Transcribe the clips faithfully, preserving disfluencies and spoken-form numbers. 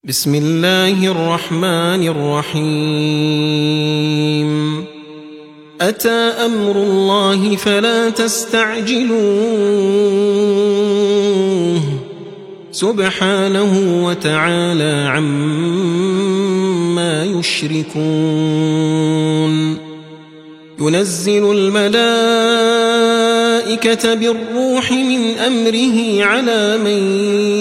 بسم الله الرحمن الرحيم أتى أمر الله فلا تستعجلوه سبحانه وتعالى عما يشركون ينزل الملائكة بالروح من أمره على من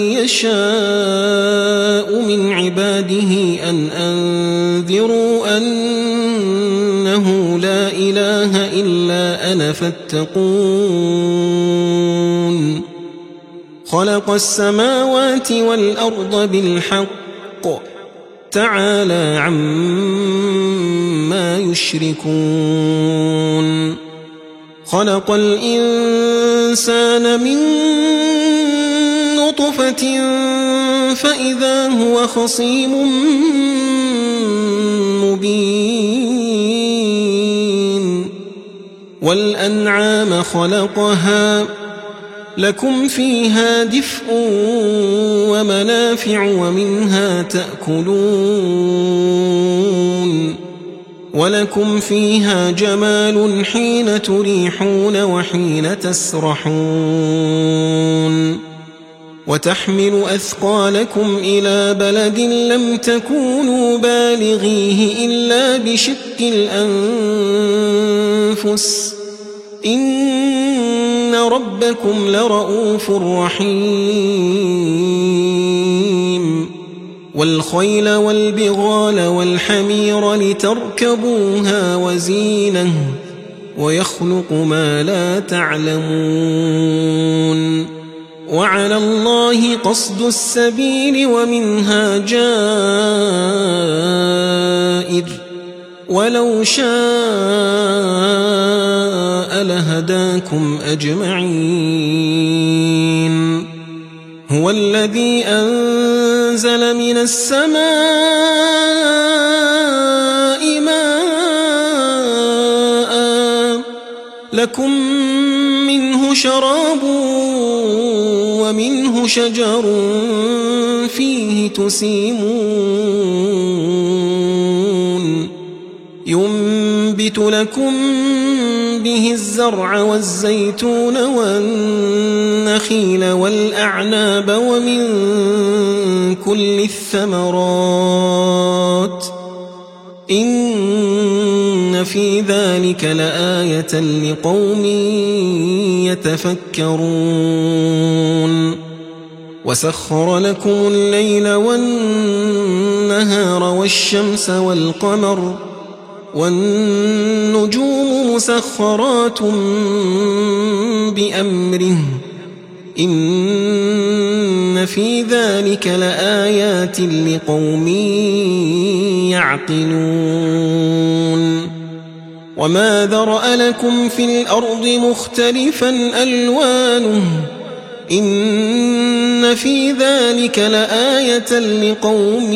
يشاء من عباده أن أنذروا أنه لا إله إلا أنا فاتقون خلق السماوات والأرض بالحق تعالى عما يشركون خلق الإنسان من نطفة فإذا هو خصيم مبين والأنعام خلقها لكم فيها دفء ومنافع ومنها تأكلون ولكم فيها جمال حين تريحون وحين تسرحون وتحمل أثقالكم إلى بلد لم تكونوا بالغيه إلا بشق الأنفس إن ربكم لرؤوف رحيم والخيل والبغال والحمير لتركبوها وزينة ويخلق ما لا تعلمون وعلى الله قصد السبيل ومنها جائر ولو شاء لهداكم أجمعين هو الذي أنزل من السماء ماء لكم منه شراب ومنه شجر فيه تسيمون ينبت لكم به الزرع والزيتون والنخيل والأعناب ومن كل الثمرات إن في ذلك لآية لقوم يتفكرون وسخر لكم الليل والنهار والشمس والقمر والنجوم مسخرات بأمره إن في ذلك لآيات لقوم يعقلون وما ذرأ لكم في الأرض مختلفا ألوانه إن في ذلك لآية لقوم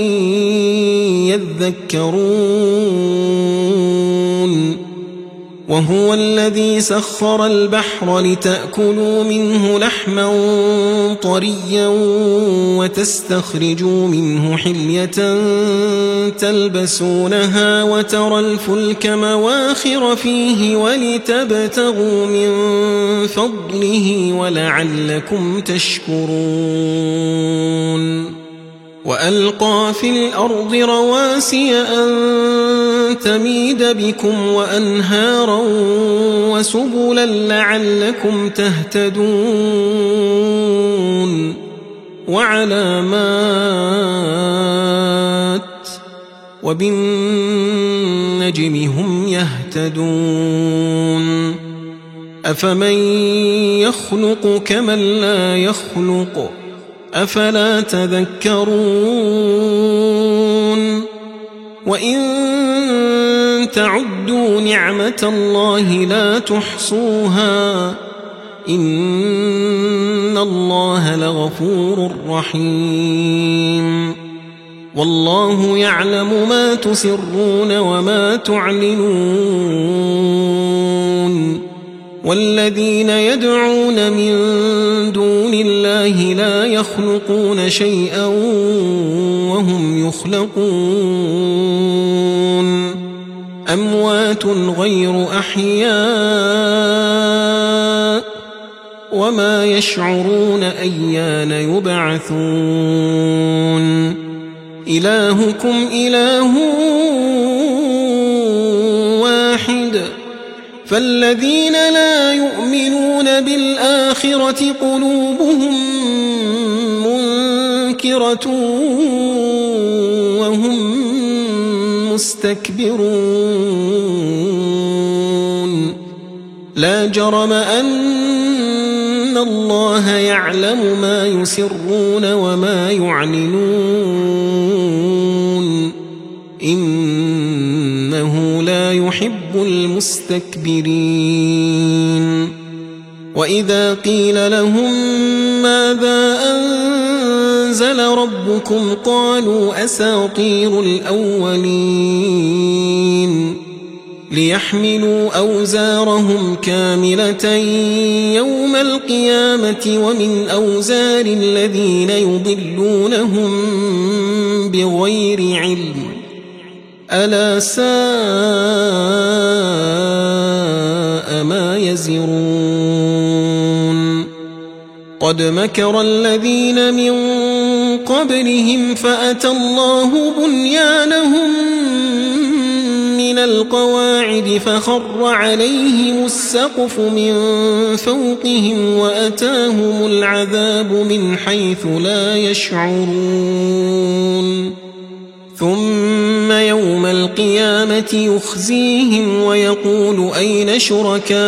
يذكرون وهو الذي سخر البحر لتأكلوا منه لحما طريا وتستخرجوا منه حلية تلبسونها وترى الفلك مواخر فيه ولتبتغوا من فضله ولعلكم تشكرون وألقى في الأرض رواسي أن تميد بكم وأنهارا وسبلا لعلكم تهتدون وعلامات وبالنجم هم يهتدون أفمن يخلق كمن لا يخلق أفلا تذكرون وإن تعدوا نعمة الله لا تحصوها إن الله لغفور رحيم والله يعلم ما تسرون وما تعلنون والذين يدعون من دون الله لا يخلقون شيئا يخلقون أموات غير أحياء وما يشعرون أيان يبعثون إلهكم إله واحد فالذين لا يؤمنون بالآخرة قلوبهم منكرة وهم مستكبرون لا جرم أن الله يعلم ما يسرون وما يعلنون إنه لا يحب المستكبرين وإذا قيل لهم ماذا أنزل ربكم قالوا أساطير الأولين ليحملوا أوزارهم كاملة يوم القيامة ومن أوزار الذين يضلونهم بغير علم ألا ساء ما يزرون قد مكر الذين من قبلهم فأتى الله بنيانهم من القواعد فخر عليهم السقف من فوقهم وأتاهم العذاب من حيث لا يشعرون ثم يوم القيامة يخزيهم ويقول أين شركائي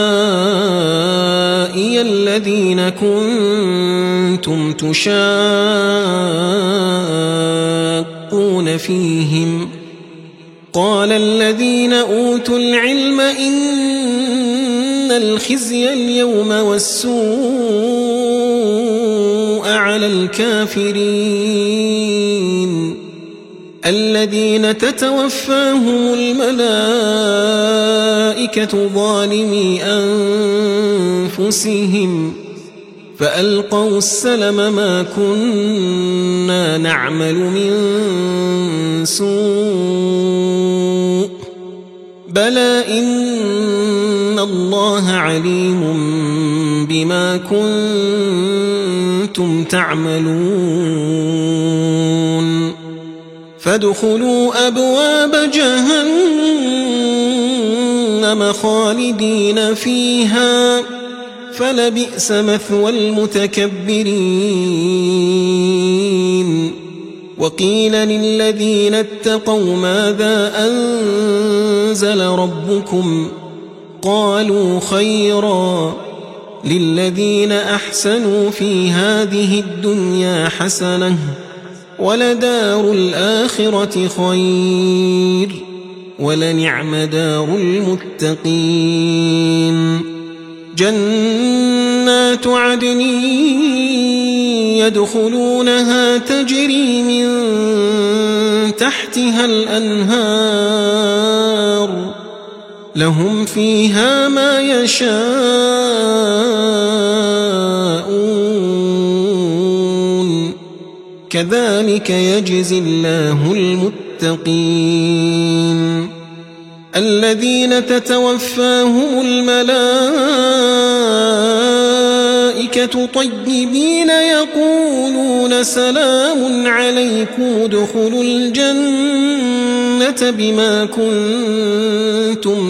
الذين كنتم تشاقون فيهم قال الذين أوتوا العلم إن الخزي اليوم والسوء على الكافرين الذين تتوفاهم الملائكة ظالمي أنفسهم فألقوا السلم ما كنا نعمل من سوء بلى إن الله عليم بما كنتم تعملون فادخلوا أبواب جهنم خالدين فيها فلبئس مثوى المتكبرين وقيل للذين اتقوا ماذا أنزل ربكم قالوا خيرا للذين أحسنوا في هذه الدنيا حسنة ولدار الآخرة خير ولنعم دار المتقين جنات عدن يدخلونها تجري من تحتها الأنهار لهم فيها ما يشاءون كذلك يجزي الله المتقين الذين تتوفاهم الملائكة طيبين يقولون سلام عليكم ادخلوا الجنة بما كنتم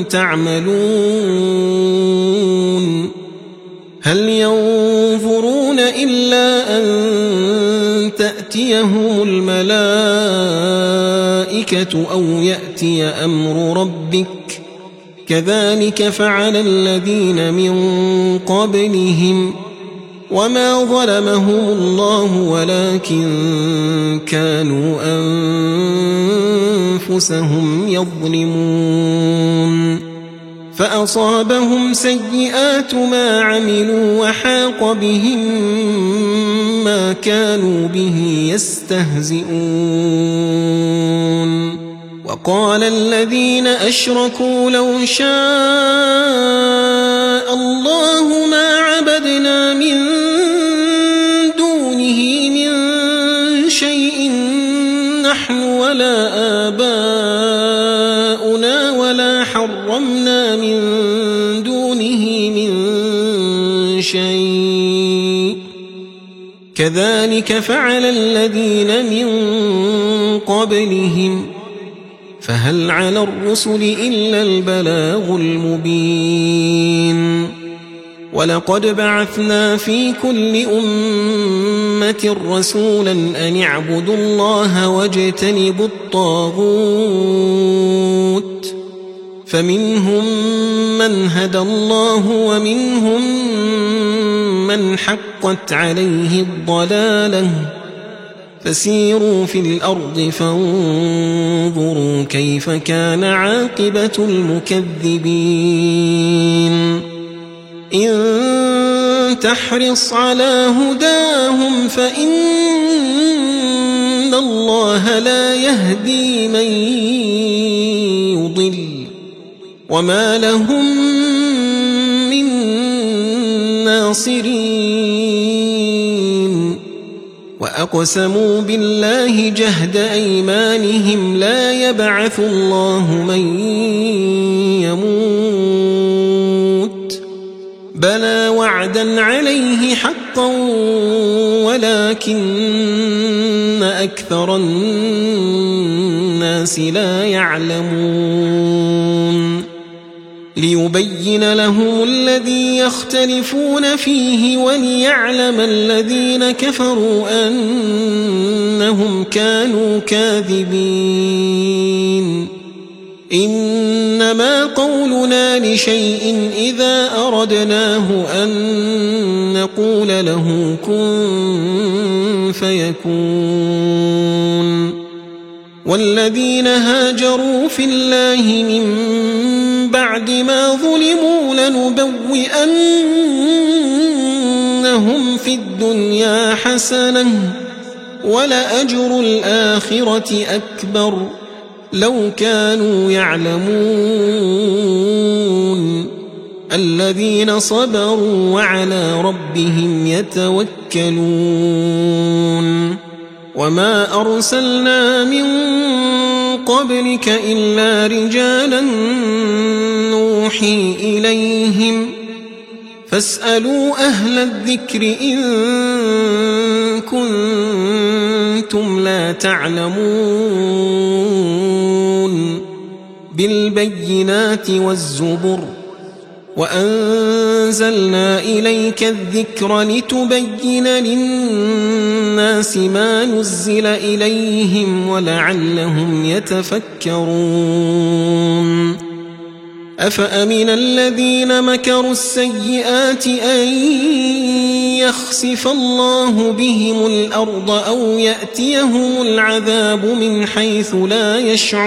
تعملون هل ينظرون إلا أن تأتيهم الملائكة أو يأتي أمر ربك كذلك فعل الذين من قبلهم وما ظلمهم الله ولكن كانوا أنفسهم يظلمون فأصابهم سيئات ما عملوا وحاق بهم ما كانوا به يستهزئون وقال الذين أشركوا لو شاء الله ما عبدنا من دونه من شيء نحن ولا آباؤنا ولا حرمنا من دونه من شيء كذلك فعل الذين من قبلهم فهل على الرسل إلا البلاغ المبين ولقد بعثنا في كل أمة رسولا أن اعبدوا الله واجتنبوا الطاغوت فمنهم من هدى الله ومنهم من حقت عليه الضلالة فسيروا في الأرض فانظروا كيف كان عاقبة المكذبين إن تحرص على هداهم فإن الله لا يهدي من يضل وما لهم من ناصرين وأقسموا بالله جهد أيمانهم لا يبعث الله من يموت بلى وعدا عليه حقا ولكن أكثر الناس لا يعلمون ليبين لهم الذي يختلفون فيه وليعلم الذين كفروا أنهم كانوا كاذبين إنما قولنا لشيء إذا أردناه أن نقول له كن فيكون والذين هاجروا في الله من بعد ما ظلموا لنبوئنهم في الدنيا حسنة ولأجر الآخرة أكبر لو كانوا يعلمون الذين صبروا وعلى ربهم يتوكلون وما أرسلنا من قبلك إلا رجالا نوحي إليهم فاسألوا أهل الذكر إن كنتم لا تعلمون بالبينات والزبر وأنزلنا إليك الذكر لتبين للناس ما نزل إليهم ولعلهم يتفكرون أفأمن الذين مكروا السيئات أن يخسف الله بهم الأرض أو يأتيهم العذاب من حيث لا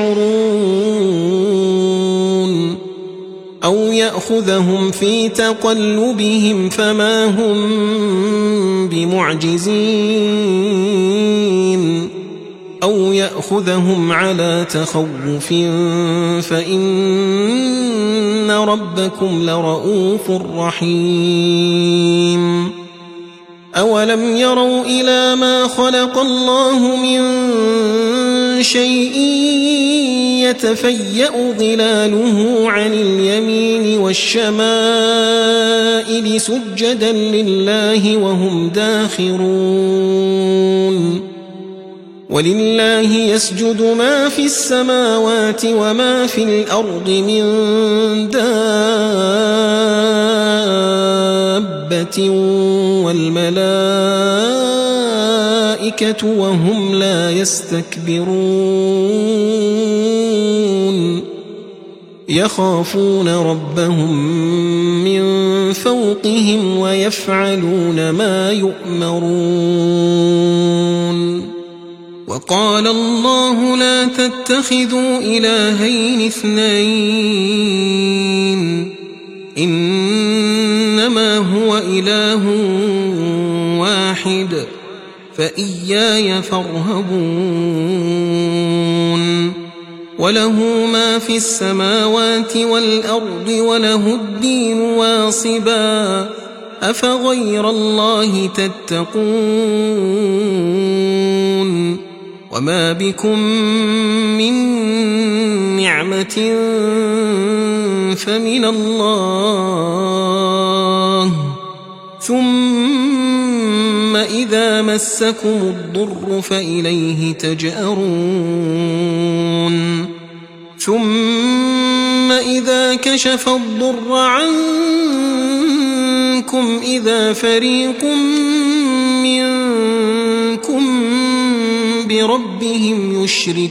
يشعرون أو يأخذهم في تقلبهم فما هم بمعجزين أو يأخذهم على تخوف فإن ربكم لرؤوف رحيم أولم يروا إلى ما خلق الله من شيء يتفيأ ظلاله عن اليمين والشمائل سجدا لله وهم داخرون ولله يسجد ما في السماوات وما في الأرض من دابة والملائكة وهم لا يستكبرون يخافون ربهم من فوقهم ويفعلون ما يؤمرون وقال الله لا تتخذوا إلهين اثنين إنما هو إله واحد فإياي فارهبون وله ما في السماوات والأرض وله الدين واصبا أفغير الله تتقون وما بكم من نعمة فمن الله ثم إذا مسكم الضر فإليه تجأرون ثم إذا كشف الضر عنكم إذا فريق منكم بربهم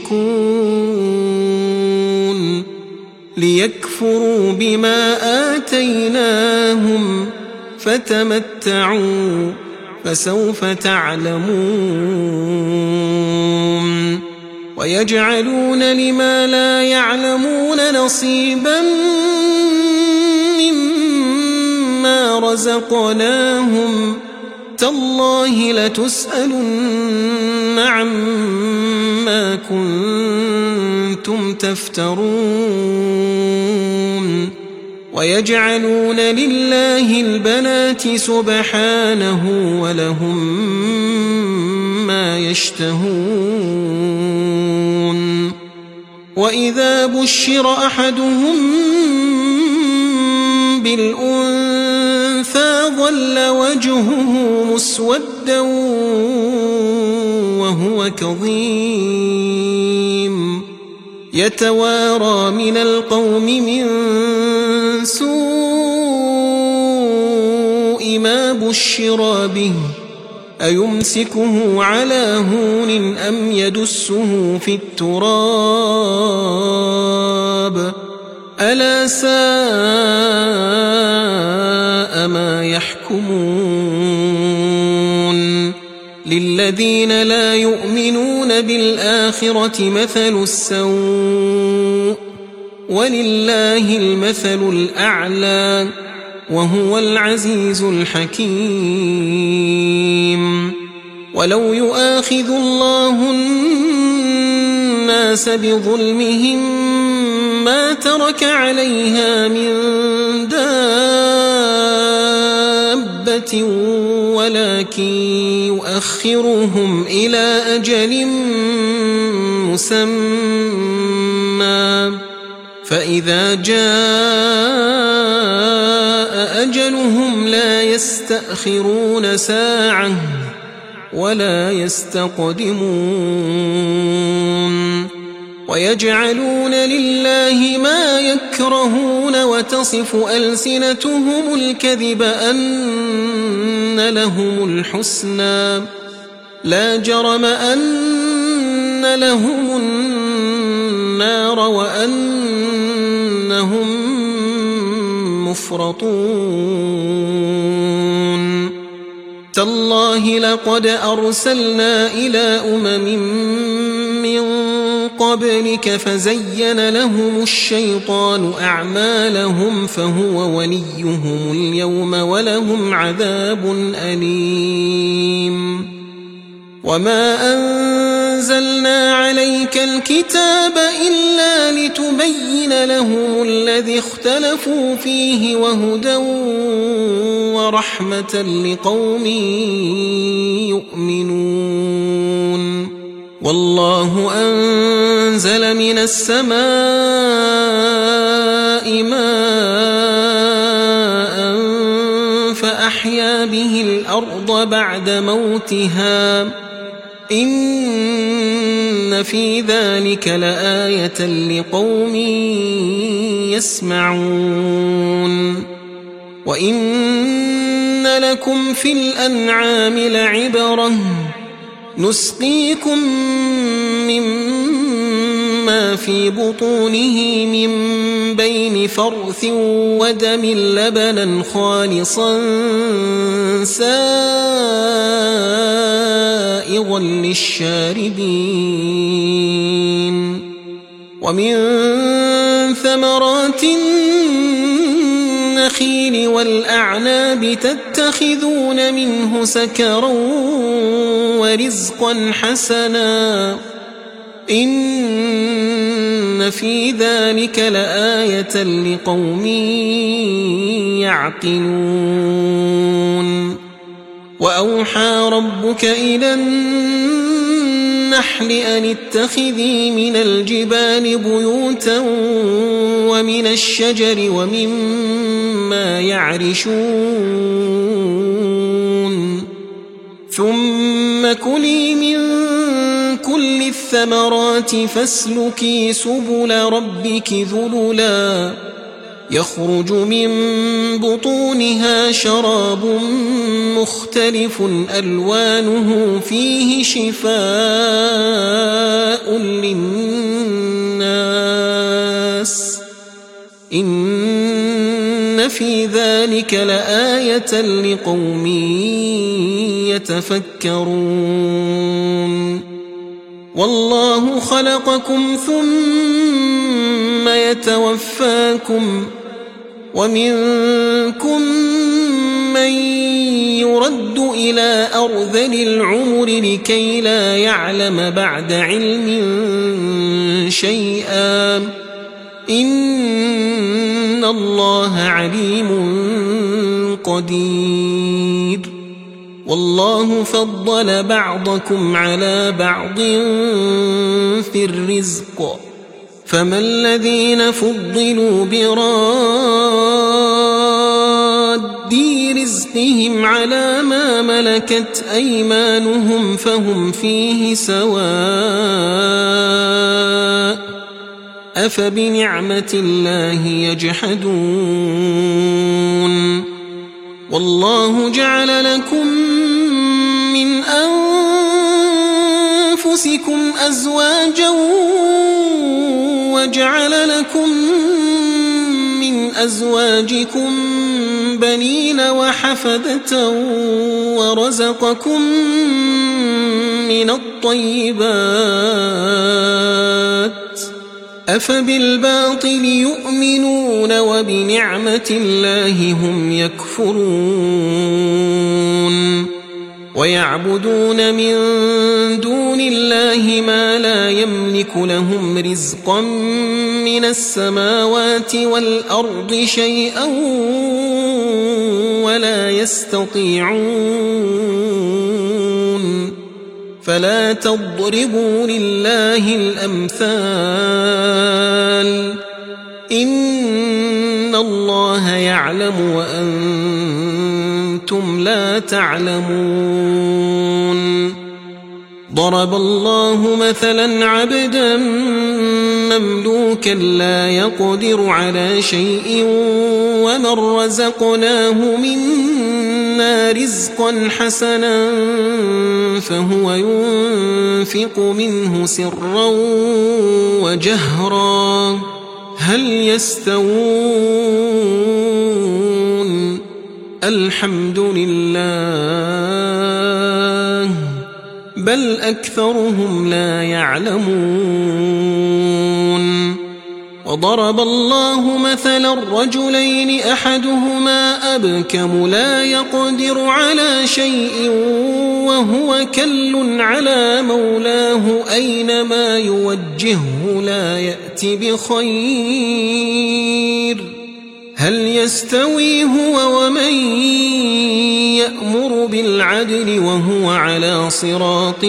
يشركون ليكفروا بما آتيناهم فتمتعوا فسوف تعلمون ويجعلون لما لا يعلمون نصيبا مما رزقناهم تالله لتسألن عما كنتم تفترون ويجعلون لله البنات سبحانه ولهم ما يشتهون وإذا بشر أحدهم بالأنثى ظل وجهه مسودا وهو كظيم يتوارى من القوم من سوء ما بشر به أيمسكه على هون أم يدسه في التراب ألا ساء ما يحكمون للذين لا يؤمنون بالآخرة مثل السوء ولله المثل الأعلى وهو العزيز الحكيم ولو يؤاخذ الله الناس بظلمهم ما ترك عليها من دابة ولكن يؤخرهم إلى أجل مسمى فإذا جاء أجلهم لا يستأخرون ساعة ولا يستقدمون ويجعلون لله ما يكرهون وتصف ألسنتهم الكذب أن لهم الحسنى لا جرم أن لهم النار وأنهم مفرطون تالله لقد أرسلنا إلى أمم من قبلك فزين لهم الشيطان أعمالهم فهو وليهم اليوم ولهم عذاب أليم وما أنزلنا عليك الكتاب إلا لتبين لهم الذي اختلفوا فيه وهدى ورحمة لقوم يؤمنون والله أنزل من السماء ماء فأحيا به الأرض بعد موتها إن في ذلك لآية لقوم يسمعون وإن لكم في الأنعام لعبرة نسقيكم مما في بطونه من بين فرث ودم لبنا خالصا سائغا للشاربين ومن ثمرات النخيل والأعناب تتخذون منه سكرا ورزقا حسنا إن في ذلك لآية لقوم يعقلون وأوحى ربك إلى النحل أن اتخذي من الجبال بيوتا ومن الشجر ومما يعرشون ثم كلي من كل الثمرات فاسلكي سبل ربك ذللا يخرج من بطونها شراب مختلف ألوانه فيه شفاء للناس إن في ذلك لآية لقوم يتفكرون والله خلقكم ثم يتوفاكم ومنكم من يرد إلى أرذل العمر لكي لا يعلم بعد علم شيئا إن الله عليم قدير والله فضل بعضكم على بعض في الرزق فما الذين فضلوا براد رزقهم على ما ملكت أيمانهم فهم فيه سواء أفبنعمة الله يجحدون والله جعل لكم من أنفسكم أزواجا وجعل لكم من أزواجكم بنين وحفدة ورزقكم من الطيبات أفبالباطل يؤمنون وبنعمة الله هم يكفرون ويعبدون من دون الله ما لا يملك لهم رزقا من السماوات والأرض شيئا ولا يستطيعون فلا تضربوا لله الأمثال إن الله يعلم وأنتم لا تعلمون ضرب الله مثلا عبدا مملوكا لا يقدر على شيء ومن رزقناه منا رزقا حسنا فهو ينفق منه سرا وجهرا هل يستوون الحمد لله بل أكثرهم لا يعلمون وضرب الله مثلا رجلين أحدهما أبكم لا يقدر على شيء وهو كل على مولاه أينما يوجهه لا يأتي بخير هل يستوي هو ومن يأمر بالعدل وهو على صراط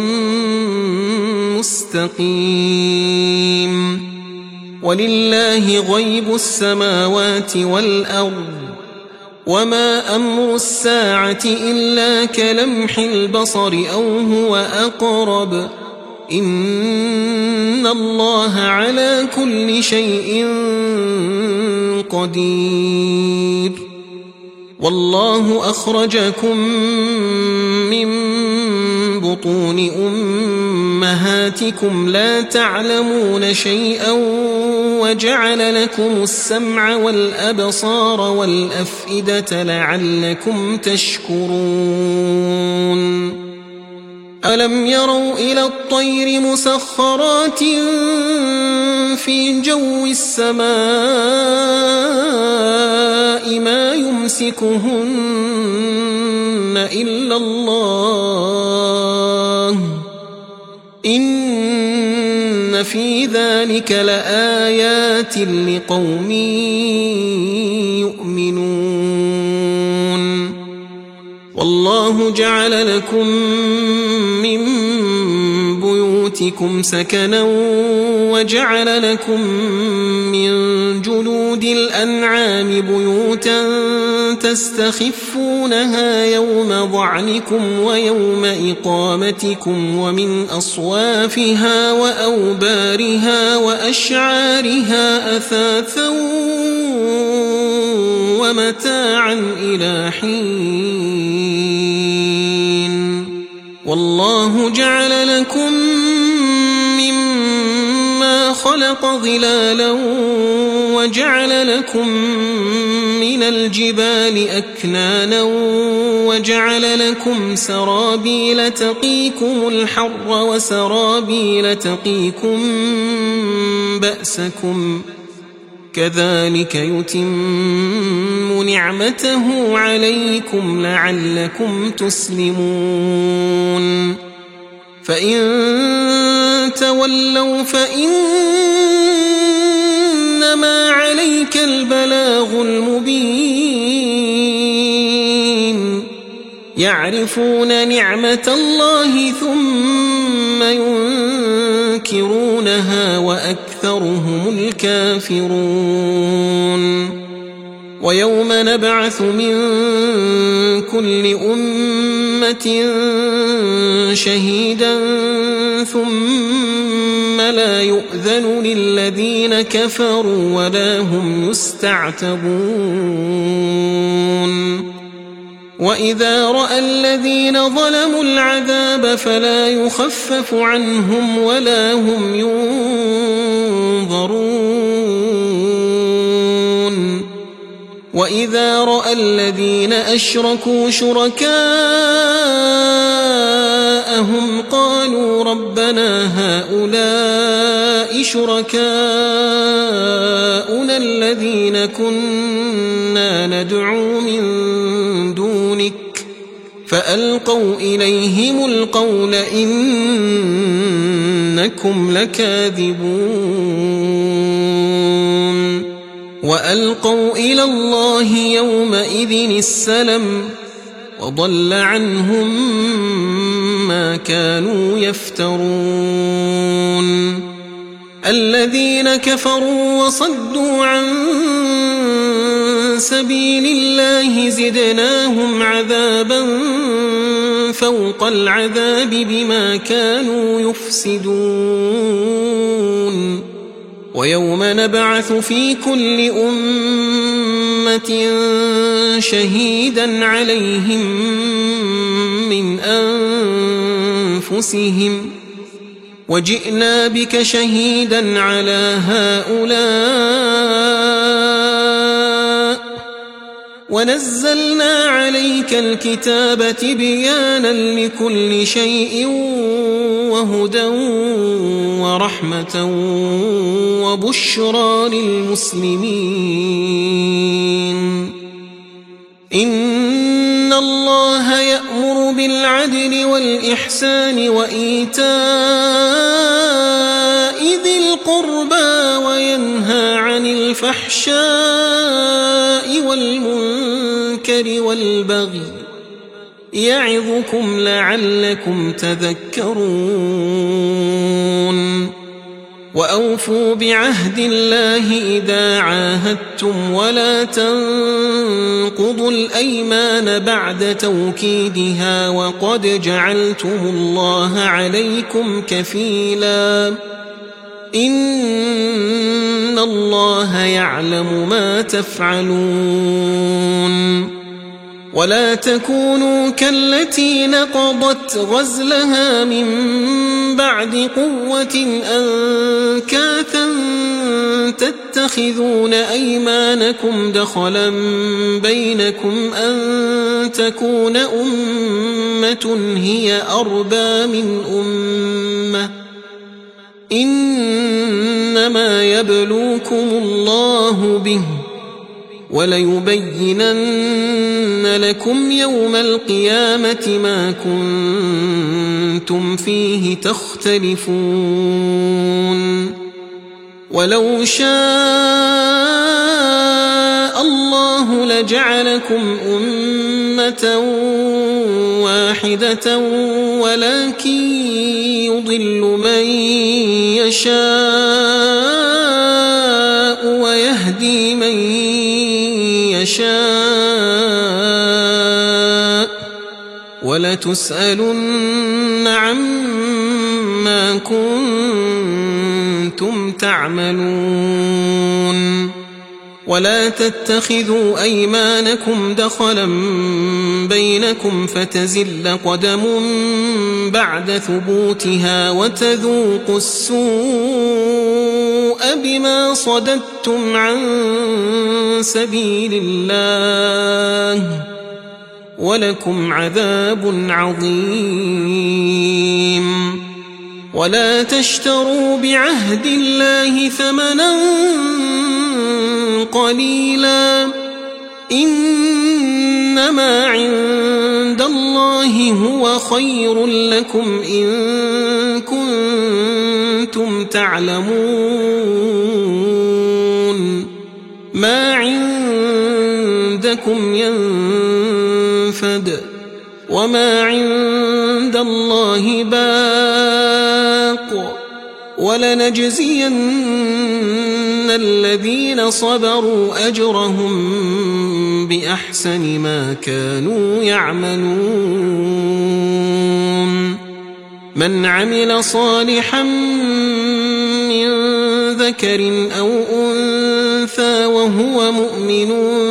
مستقيم ولله غيب السماوات والأرض وما أمر الساعة إلا كلمح البصر أو هو أقرب إن الله على كل شيء قدير والله أخرجكم من بطون أمهاتكم لا تعلمون شيئا وجعل لكم السمع والأبصار والأفئدة لعلكم تشكرون ألم يروا إلى الطير مسخرات في جو السماء ما يمسكهن إلا الله إن في ذلك لآيات لقوم يؤمنون والله جعل لكم من بيوتكم سكنا وجعل لكم من جلود الأنعام بيوتا تستخفونها يوم ضعنكم ويوم إقامتكم ومن أصوافها وأوبارها وأشعارها أثاثا ومتاعا إلى حين والله جعل لكم مما خلق ظلالا وجعل لكم من الجبال أكنانا وجعل لكم سرابيل تقيكم الحر وسرابيل تقيكم بأسكم كذلك يتم نعمته عليكم لعلكم تسلمون فإن تولوا فإنما عليك البلاغ المبين يعرفون نعمة الله ثم ينكرونها وأكثرهم الكافرون ويوم نبعث من كل أمة شهيدا ثم لا يؤذن للذين كفروا ولا هم يستعتبون وإذا رأى الذين ظلموا العذاب فلا يخفف عنهم ولا هم ينظرون وإذا رأى الذين أشركوا شركاءهم قالوا ربنا هؤلاء شركاؤنا الذين كنا ندعو من دونك فألقوا إليهم القول إنكم لكاذبون وألقوا إلى الله يومئذ السلم وضل عنهم ما كانوا يفترون الذين كفروا وصدوا عن سبيل الله زدناهم عذابا فوق العذاب بما كانوا يفسدون ويوم نبعث في كل أمة شهيدا عليهم من أنفسهم وجئنا بك شهيدا على هؤلاء ونزلنا عليك الكتاب تبيانا لكل شيء وهدى ورحمة وبشرى للمسلمين إن الله يأمر بالعدل والإحسان وإيتاء ذي القربى وينهى عن الفحشاء والمنكر والبغي يعظكم لعلكم تذكرون وأوفوا بعهد الله إذا عاهدتم ولا تنقضوا الأيمان بعد توكيدها وقد جعلتم الله عليكم كفيلا إن الله يعلم ما تفعلون ولا تكونوا كالتي نقضت غزلها من بعد قوة أنكاثا تتخذون أيمانكم دخلا بينكم أن تكون أمة هي أربى من أمة إنما يبلوكم الله به وليبينن لكم يوم القيامة ما كنتم فيه تختلفون ولو شاء الله لجعلكم أمة أمة واحدة ولكن يضل من يشاء ويهدي من يشاء ولتسألن عما كنتم تعملون ولا تتخذوا أيمانكم دخلا بينكم فتزل قدم بعد ثبوتها وتذوقوا السوء بما صددتم عن سبيل الله ولكم عذاب عظيم ولا تشتروا بعهد الله ثمنا قليلا إنما عند الله هو خير لكم إن كنتم تعلمون ما عندكم ينفد وما عند الله باق ولنجزين الذين صبروا أجرهم بأحسن ما كانوا يعملون من عمل صالحا من ذكر أو أنثى وهو مؤمن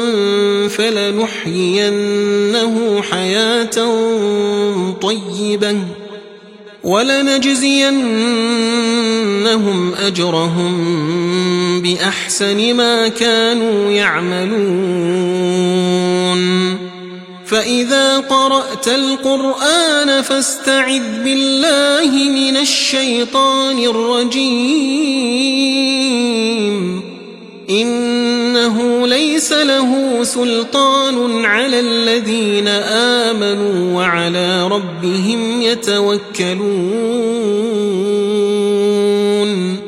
فلنحيينه حياة طيبة ولنجزينهم أجرهم بأحسن ما كانوا يعملون فإذا قرأت القرآن فاستعذ بالله من الشيطان الرجيم إنه ليس له سلطان على الذين آمنوا وعلى ربهم يتوكلون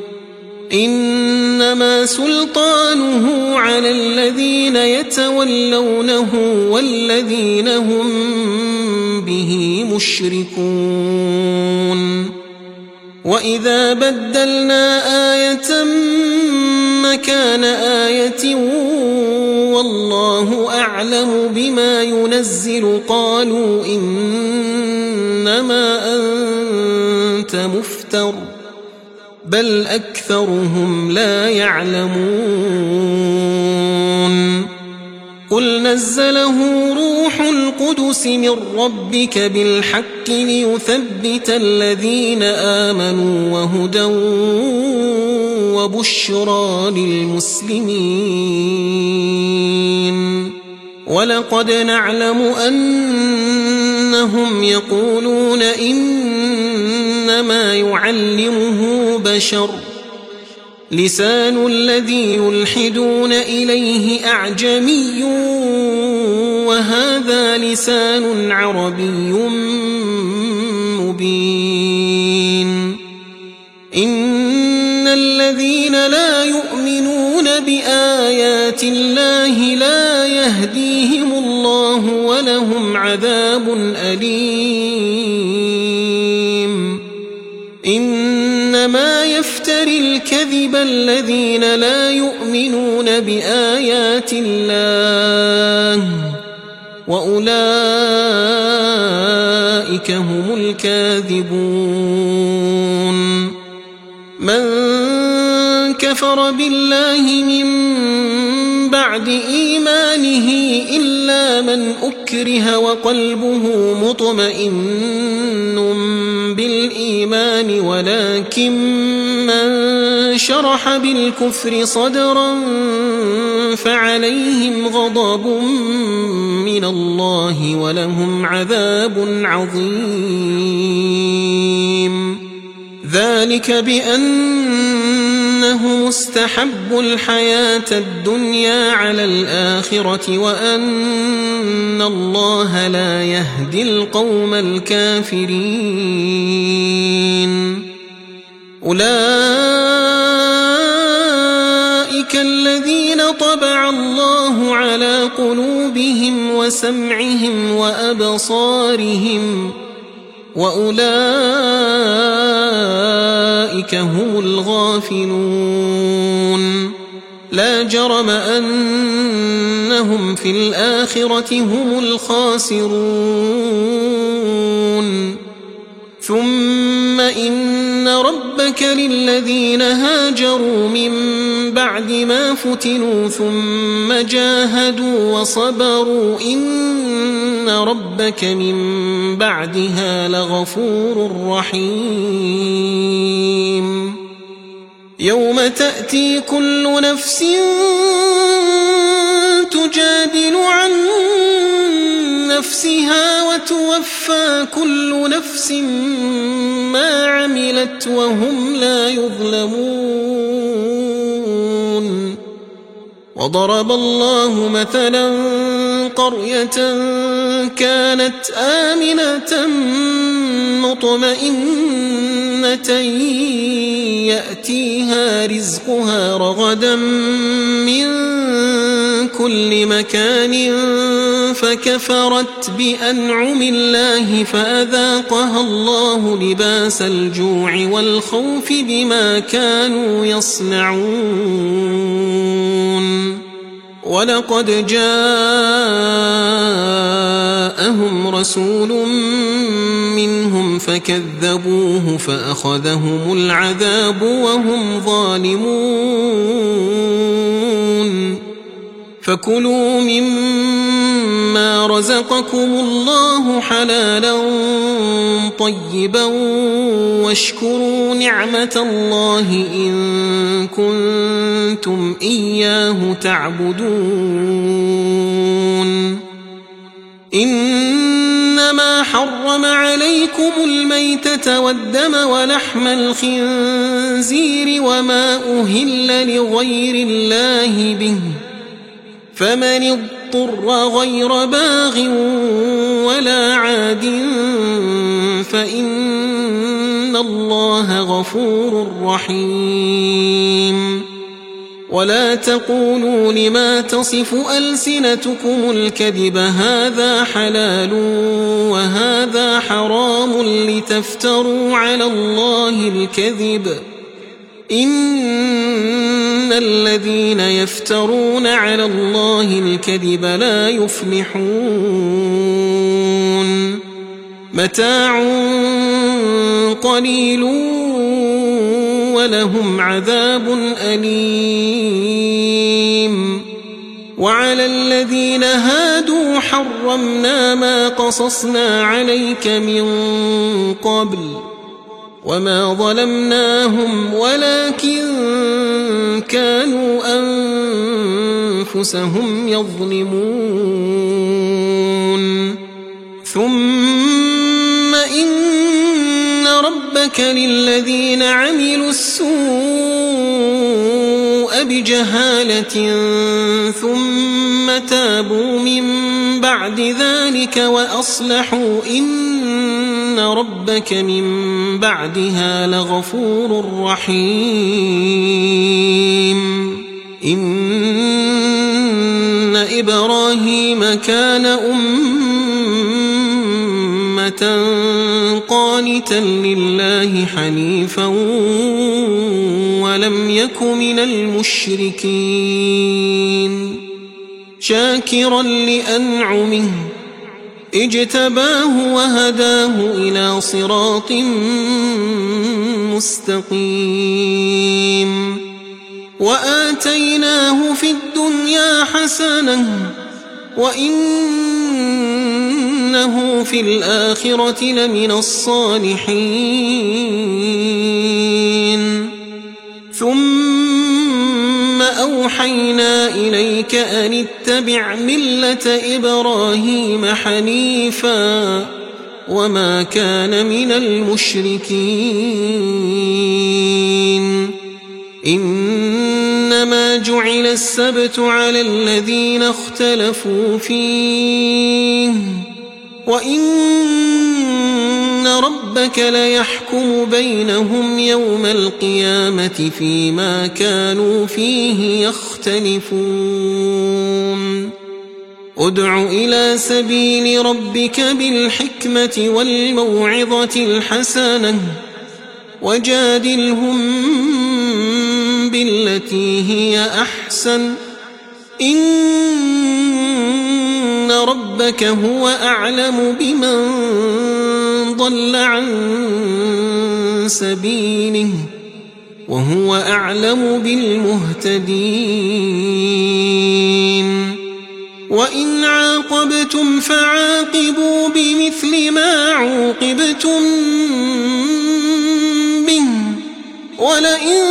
إنما سلطانه على الذين يتولونه والذين هم به مشركون وإذا بدلنا آية مكان آية والله أعلم بما ينزل قالوا إنما أنت مفتر بل أكثرهم لا يعلمون قل نزله روح القدس من ربك بالحق ليثبت الذين آمنوا وهدى وبشرى للمسلمين ولقد نعلم أنهم يقولون إنما يعلمه بشر لسان الذي يلحدون إليه أعجمي وهذا لسان عربي مبين إن الذين لا يؤمنون بآيات الله لا يهديهم الله ولهم عذاب أليم إنما يفتري الكذب الذين لا يؤمنون بآيات الله وأولئك هم الكاذبون من كفر بالله من بعد إيمانه إلا من أكره وقلبه مطمئن بالإيمان ولكن من شرح بالكفر صدرا فعليهم غضب من الله ولهم عذاب عظيم ذلك بأنه مستحب الحياة الدنيا على الآخرة وأن الله لا يهدي القوم الكافرين أولئك الذين طبع الله على قلوبهم وسمعهم وأبصارهم وأولئك هم الغافلون لا جرم أنهم في الآخرة هم الخاسرون ثم إن ربك للذين هاجروا من بعد ما فتنوا ثم جاهدوا وصبروا إن ربك من بعدها لغفور رحيم يوم تأتي كل نفس تجادل عن نفسها وتوفى كل نفس ما عملت وهم لا يظلمون وضرب الله مثلا قرية كانت آمنة مطمئنة يأتيها رزقها رغدا من كل مكان فكفرت بأنعم الله فأذاقها الله لباس الجوع والخوف بما كانوا يصنعون ولقد جاءهم رسول منهم فكذبوه فأخذهم العذاب وهم ظالمون فكلوا مما رزقكم الله حلالا طيبا واشكروا نعمة الله إن كنتم إياه تعبدون إنما حرم عليكم الميتة والدم ولحم الخنزير وما أهل لغير الله به فمن اضطر غير باغ ولا عاد فإن الله غفور رحيم ولا تقولوا لما تصف ألسنتكم الكذب هذا حلال وهذا حرام لتفتروا على الله الكذب إن الذين يفترون على الله الكذب لا يفلحون متاع قليل ولهم عذاب أليم وعلى الذين هادوا حرمنا ما قصصنا عليك من قبل وما ظلمناهم ولكن كانوا أنفسهم يظلمون ثم إن ربك للذين عملوا السوء بجهالة ثم تابوا من بعد ذلك وأصلحوا إن ربك من بعدها لغفور رحيم إن إبراهيم كان أمة قانتا لله حنيفا ولم يك من المشركين شاكرا لأنعمه اجتباه وهداه إلى صراط مستقيم وآتيناه في الدنيا حسنة وإنه في الآخرة لمن الصالحين ثم أوحينا إليك أن اتبع ملة إبراهيم حنيفا وما كان من المشركين إنما جعل السبت على الذين اختلفوا فيه وإن ربك ليحكم بينهم يوم القيامة فيما كانوا فيه يختلفون ادع إلى سبيل ربك بالحكمة والموعظة الحسنة وجادلهم بالتي هي أحسن إن ربك هو أعلم بمن ضل عن سبيله وهو أعلم بالمهتدين وإن عاقبتم فعاقبوا بمثل ما عوقبتم به ولئن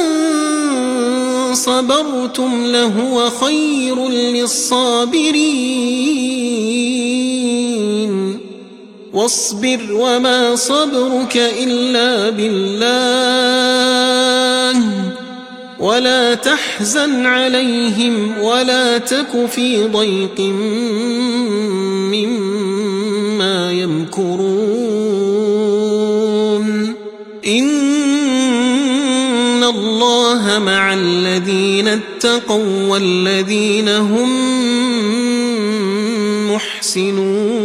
صبرتم لهو خير للصابرين واصبر وما صبرك إلا بالله ولا تحزن عليهم ولا تك في ضيق مما يمكرون إن الله مع الذين اتقوا والذين هم محسنون